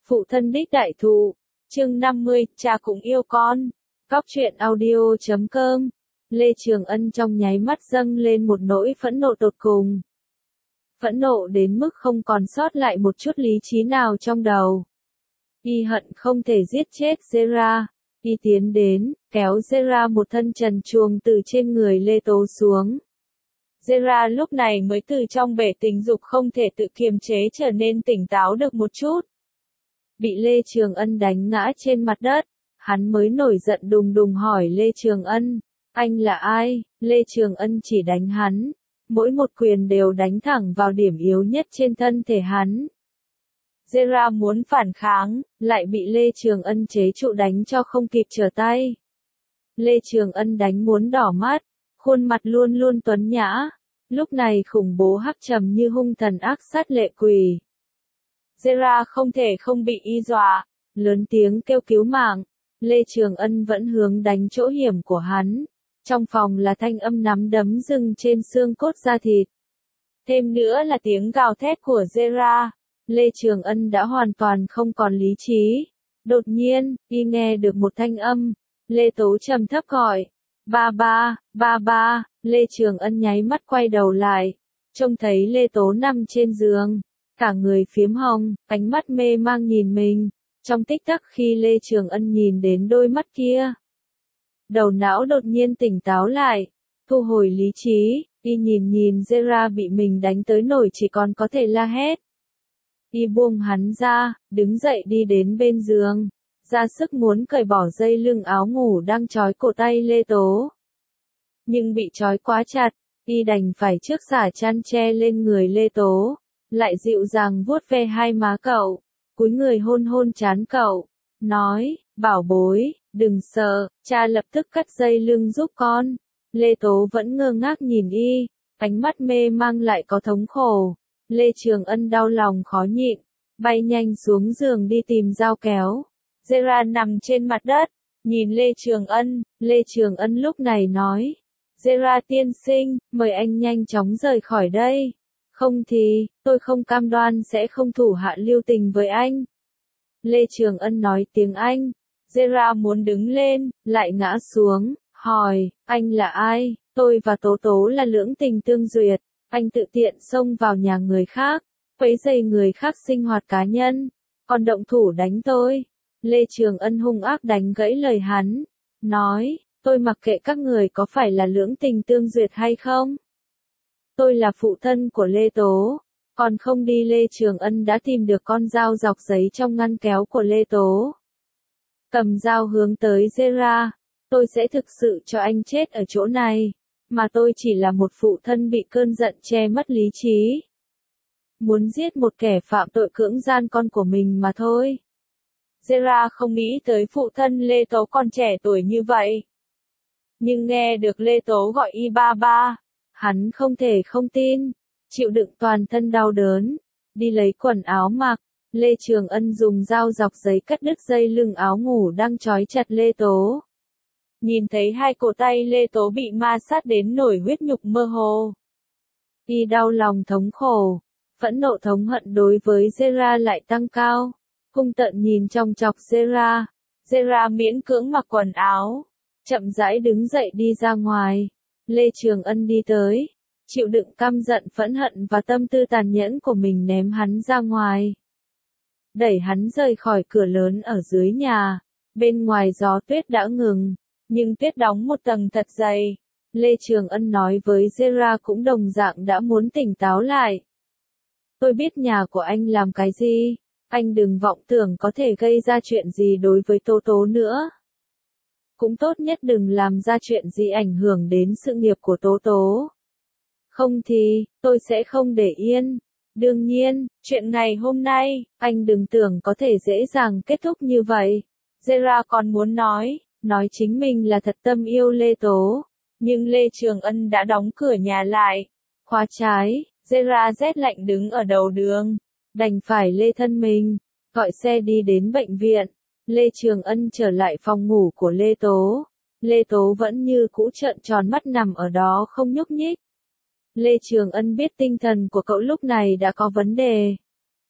Phụ thân đích đại thụ. Chương 50, cha cũng yêu con. Cóc truyện audio.com. Lê Trường Ân trong nháy mắt dâng lên một nỗi phẫn nộ tột cùng. Phẫn nộ đến mức không còn sót lại một chút lý trí nào trong đầu. Y hận không thể giết chết Zera. Y tiến đến, kéo Zera một thân trần truồng từ trên người Lê Tố xuống. Zera lúc này mới từ trong bể tình dục không thể tự kiềm chế trở nên tỉnh táo được một chút. Bị Lê Trường Ân đánh ngã trên mặt đất, hắn mới nổi giận đùng đùng hỏi Lê Trường Ân, anh là ai? Lê Trường Ân chỉ đánh hắn, mỗi một quyền đều đánh thẳng vào điểm yếu nhất trên thân thể hắn. Zera muốn phản kháng, lại bị Lê Trường Ân chế trụ đánh cho không kịp trở tay. Lê Trường Ân đánh muốn đỏ mắt, khuôn mặt luôn luôn tuấn nhã, lúc này khủng bố hắc trầm như hung thần ác sát lệ quỷ. Zera không thể không bị y dọa, lớn tiếng kêu cứu mạng. Lê Trường Ân vẫn hướng đánh chỗ hiểm của hắn. Trong phòng là thanh âm nắm đấm dừng trên xương cốt da thịt. Thêm nữa là tiếng gào thét của Zera. Lê Trường Ân đã hoàn toàn không còn lý trí. Đột nhiên, y nghe được một thanh âm. Lê Tố trầm thấp gọi. Ba ba, ba ba. Lê Trường Ân nháy mắt quay đầu lại. Trông thấy Lê Tố nằm trên giường. Cả người phiếm hồng, ánh mắt mê mang nhìn mình. Trong tích tắc khi Lê Trường Ân nhìn đến đôi mắt kia, đầu não đột nhiên tỉnh táo lại, thu hồi lý trí, y nhìn Zera bị mình đánh tới nổi chỉ còn có thể la hét. Y buông hắn ra, đứng dậy đi đến bên giường, ra sức muốn cởi bỏ dây lưng áo ngủ đang trói cổ tay Lê Tố. Nhưng bị trói quá chặt, y đành phải trước xả chăn che lên người Lê Tố, lại dịu dàng vuốt ve hai má cậu, cúi người hôn hôn trán cậu, nói, bảo bối, đừng sợ, cha lập tức cắt dây lưng giúp con. Lê Tố vẫn ngơ ngác nhìn y, ánh mắt mê mang lại có thống khổ. Lê Trường Ân đau lòng khó nhịn, bay nhanh xuống giường đi tìm dao kéo. Zera nằm trên mặt đất, nhìn Lê Trường Ân lúc này nói, Zera tiên sinh, mời anh nhanh chóng rời khỏi đây. Không thì, tôi không cam đoan sẽ không thủ hạ lưu tình với anh. Lê Trường Ân nói tiếng Anh. Zera muốn đứng lên, lại ngã xuống, hỏi, anh là ai? Tôi và Tố Tố là lưỡng tình tương duyệt. Anh tự tiện xông vào nhà người khác, quấy rầy người khác sinh hoạt cá nhân, còn động thủ đánh tôi. Lê Trường Ân hung ác đánh gãy lời hắn, nói, tôi mặc kệ các người có phải là lưỡng tình tương duyệt hay không. Tôi là phụ thân của Lê Tố, còn không đi. Lê Trường Ân đã tìm được con dao dọc giấy trong ngăn kéo của Lê Tố. Cầm dao hướng tới Zera, tôi sẽ thực sự cho anh chết ở chỗ này, mà tôi chỉ là một phụ thân bị cơn giận che mất lý trí. Muốn giết một kẻ phạm tội cưỡng gian con của mình mà thôi. Zera không nghĩ tới phụ thân Lê Tố còn trẻ tuổi như vậy. Nhưng nghe được Lê Tố gọi y ba ba, hắn không thể không tin, chịu đựng toàn thân đau đớn, đi lấy quần áo mặc. Lê Trường Ân dùng dao dọc giấy cắt đứt dây lưng áo ngủ đang trói chặt Lê Tố. Nhìn thấy hai cổ tay Lê Tố bị ma sát đến nổi huyết nhục mơ hồ. Y đau lòng thống khổ, phẫn nộ thống hận đối với Zera lại tăng cao, hung tợn nhìn trong chọc Zera. Zera miễn cưỡng mặc quần áo, chậm rãi đứng dậy đi ra ngoài. Lê Trường Ân đi tới, chịu đựng căm giận phẫn hận và tâm tư tàn nhẫn của mình ném hắn ra ngoài. Đẩy hắn rời khỏi cửa lớn ở dưới nhà, bên ngoài gió tuyết đã ngừng, nhưng tuyết đóng một tầng thật dày. Lê Trường Ân nói với Zera cũng đồng dạng đã muốn tỉnh táo lại. Tôi biết nhà của anh làm cái gì, anh đừng vọng tưởng có thể gây ra chuyện gì đối với Tố Tố nữa. Cũng tốt nhất đừng làm ra chuyện gì ảnh hưởng đến sự nghiệp của Tố Tố. Không thì, tôi sẽ không để yên. Đương nhiên, chuyện ngày hôm nay, anh đừng tưởng có thể dễ dàng kết thúc như vậy. Zera còn muốn nói chính mình là thật tâm yêu Lê Tố. Nhưng Lê Trường Ân đã đóng cửa nhà lại, khóa trái. Zera rét lạnh đứng ở đầu đường, đành phải lê thân mình, gọi xe đi đến bệnh viện. Lê Trường Ân trở lại phòng ngủ của Lê Tố. Lê Tố vẫn như cũ trợn tròn mắt nằm ở đó không nhúc nhích. Lê Trường Ân biết tinh thần của cậu lúc này đã có vấn đề.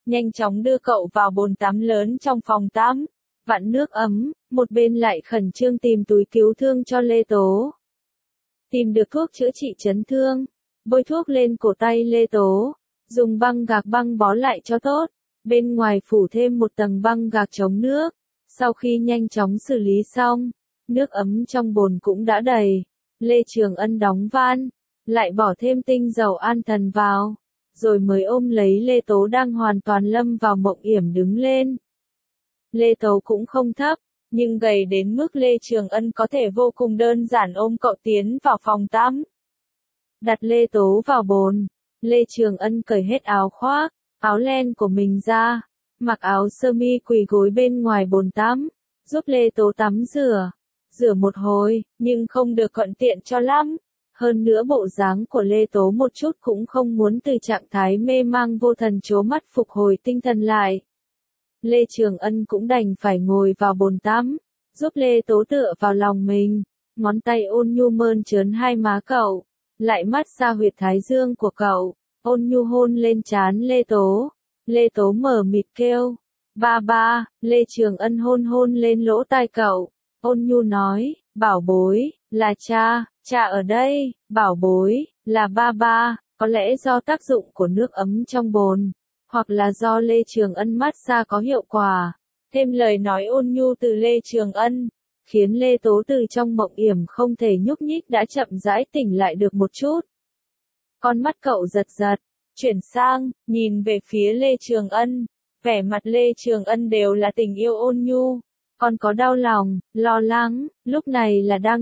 nhanh chóng đưa cậu vào bồn tắm lớn trong phòng tắm, vặn nước ấm, một bên lại khẩn trương tìm túi cứu thương cho Lê Tố. Tìm được thuốc chữa trị chấn thương, bôi thuốc lên cổ tay Lê Tố, dùng băng gạc băng bó lại cho tốt, bên ngoài phủ thêm một tầng băng gạc chống nước. Sau khi nhanh chóng xử lý xong, nước ấm trong bồn cũng đã đầy, Lê Trường Ân đóng van, lại bỏ thêm tinh dầu an thần vào, rồi mới ôm lấy Lê Tố đang hoàn toàn lâm vào mộng yểm đứng lên. Lê Tố cũng không thấp, nhưng gầy đến mức Lê Trường Ân có thể vô cùng đơn giản ôm cậu tiến vào phòng tắm. Đặt Lê Tố vào bồn, Lê Trường Ân cởi hết áo khoác, áo len của mình ra, mặc áo sơ mi quỳ gối bên ngoài bồn tắm, giúp Lê Tố tắm rửa. Rửa một hồi, nhưng không được thuận tiện cho lắm. Hơn nữa bộ dáng của Lê Tố một chút cũng không muốn từ trạng thái mê mang vô thần chố mắt phục hồi tinh thần lại. Lê Trường Ân cũng đành phải ngồi vào bồn tắm, giúp Lê Tố tựa vào lòng mình, ngón tay ôn nhu mơn trớn hai má cậu, lại mát xa huyệt thái dương của cậu, ôn nhu hôn lên trán Lê Tố. Lê Tố mờ mịt kêu, ba ba, Lê Trường Ân hôn hôn lên lỗ tai cậu, ôn nhu nói, bảo bối, là cha, cha ở đây, bảo bối, là ba ba. Có lẽ do tác dụng của nước ấm trong bồn, hoặc là do Lê Trường Ân mát xa có hiệu quả, thêm lời nói ôn nhu từ Lê Trường Ân, khiến Lê Tố từ trong mộng yểm không thể nhúc nhích đã chậm rãi tỉnh lại được một chút. Con mắt cậu giật giật, chuyển sang, nhìn về phía Lê Trường Ân, vẻ mặt Lê Trường Ân đều là tình yêu ôn nhu. Con có đau lòng, lo lắng, lúc này là đang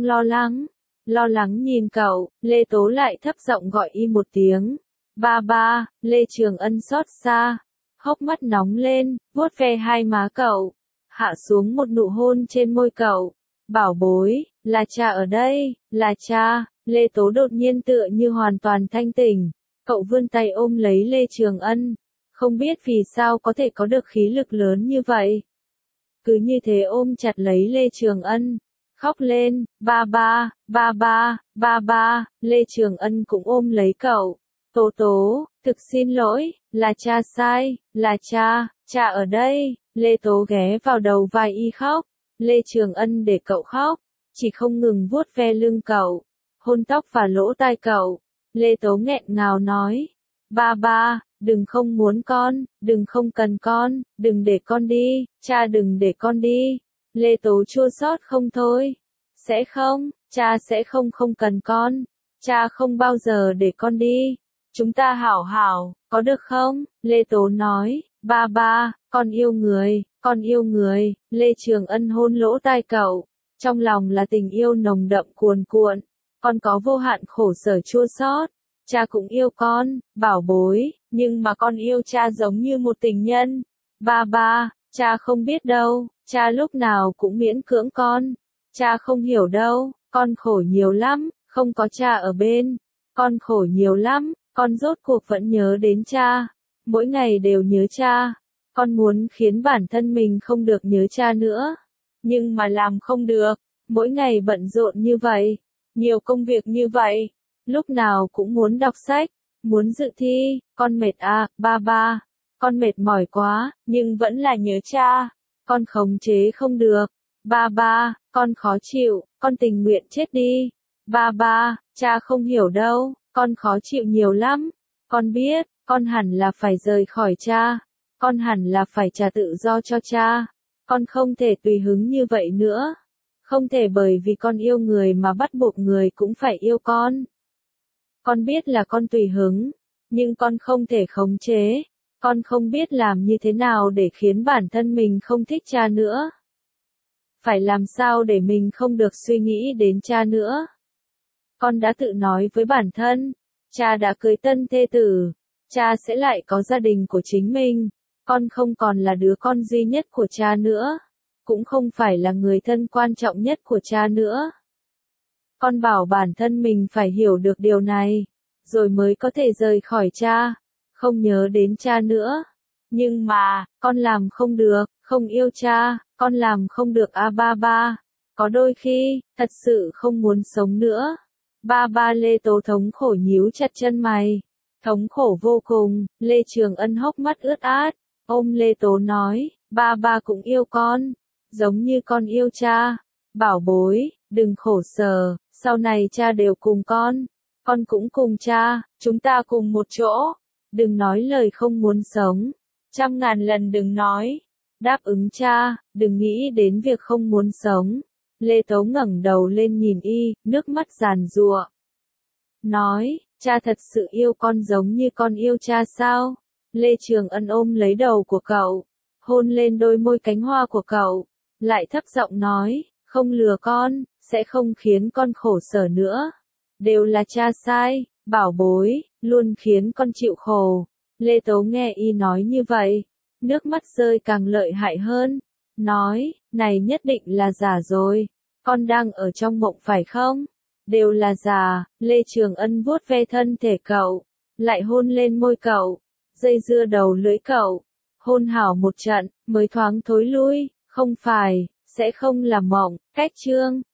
lo lắng nhìn cậu, Lê Tố lại thấp giọng gọi y một tiếng. Ba ba, Lê Trường Ân xót xa, hốc mắt nóng lên, vuốt ve hai má cậu, hạ xuống một nụ hôn trên môi cậu. Bảo bối, là cha ở đây, là cha. Lê Tố đột nhiên tựa như hoàn toàn thanh tỉnh, cậu vươn tay ôm lấy Lê Trường Ân, không biết vì sao có thể có được khí lực lớn như vậy. Cứ như thế ôm chặt lấy Lê Trường Ân, khóc lên, ba ba, ba ba, ba ba. Lê Trường Ân cũng ôm lấy cậu. Tố Tố, thực xin lỗi, là cha sai, là cha, cha ở đây. Lê Tố ghé vào đầu vai y khóc, Lê Trường Ân để cậu khóc, chỉ không ngừng vuốt ve lưng cậu, hôn tóc và lỗ tai cậu. Lê Tố nghẹn ngào nói, ba ba, đừng không muốn con, đừng không cần con, đừng để con đi, cha đừng để con đi. Lê Tố chua xót không thôi, sẽ không, cha sẽ không không cần con, cha không bao giờ để con đi. Chúng ta hảo hảo, có được không? Lê Tố nói, ba ba, con yêu người, con yêu người. Lê Trường Ân hôn lỗ tai cậu, trong lòng là tình yêu nồng đậm cuồn cuộn, con có vô hạn khổ sở chua xót. Cha cũng yêu con, bảo bối, nhưng mà con yêu cha giống như một tình nhân. Ba ba, cha không biết đâu, cha lúc nào cũng miễn cưỡng con. Cha không hiểu đâu, con khổ nhiều lắm, không có cha ở bên. Con khổ nhiều lắm, con rốt cuộc vẫn nhớ đến cha. Mỗi ngày đều nhớ cha. Con muốn khiến bản thân mình không được nhớ cha nữa. Nhưng mà làm không được, mỗi ngày bận rộn như vậy, nhiều công việc như vậy. Lúc nào cũng muốn đọc sách, muốn dự thi, con mệt à, ba ba, con mệt mỏi quá, nhưng vẫn là nhớ cha, con khống chế không được, ba ba, con khó chịu, con tình nguyện chết đi, ba ba, cha không hiểu đâu, con khó chịu nhiều lắm, con biết, con hẳn là phải rời khỏi cha, con hẳn là phải trả tự do cho cha, con không thể tùy hứng như vậy nữa, không thể bởi vì con yêu người mà bắt buộc người cũng phải yêu con. Con biết là con tùy hứng, nhưng con không thể khống chế, con không biết làm như thế nào để khiến bản thân mình không thích cha nữa. Phải làm sao để mình không được suy nghĩ đến cha nữa. Con đã tự nói với bản thân, cha đã cưới tân thê tử, cha sẽ lại có gia đình của chính mình, con không còn là đứa con duy nhất của cha nữa, cũng không phải là người thân quan trọng nhất của cha nữa. Con bảo bản thân mình phải hiểu được điều này, rồi mới có thể rời khỏi cha, không nhớ đến cha nữa. Nhưng mà, con làm không được, không yêu cha, con làm không được a ba ba. Có đôi khi, thật sự không muốn sống nữa. Ba ba. Lê Tố thống khổ nhíu chặt chân mày. Thống khổ vô cùng, Lê Trường Ân hốc mắt ướt át, Ôm Lê Tố nói, ba cũng yêu con, giống như con yêu cha. Bảo bối, đừng khổ sở, sau này cha đều cùng con cũng cùng cha, chúng ta cùng một chỗ. Đừng nói lời không muốn sống, 100.000 lần đừng nói. Đáp ứng cha, đừng nghĩ đến việc không muốn sống. Lê Tố ngẩng đầu lên nhìn y, nước mắt giàn giụa. Nói, cha thật sự yêu con giống như con yêu cha sao? Lê Trường Ân ôm lấy đầu của cậu, hôn lên đôi môi cánh hoa của cậu, lại thấp giọng nói, không lừa con, sẽ không khiến con khổ sở nữa. Đều là cha sai, bảo bối, luôn khiến con chịu khổ. Lê Tố nghe y nói như vậy, nước mắt rơi càng lợi hại hơn, nói, này nhất định là giả rồi, con đang ở trong mộng phải không? Đều là giả. Lê Trường Ân vuốt ve thân thể cậu, lại hôn lên môi cậu, dây dưa đầu lưỡi cậu, hôn hảo một trận, mới thoáng thối lui, không phải, sẽ không là mộng. Cách chương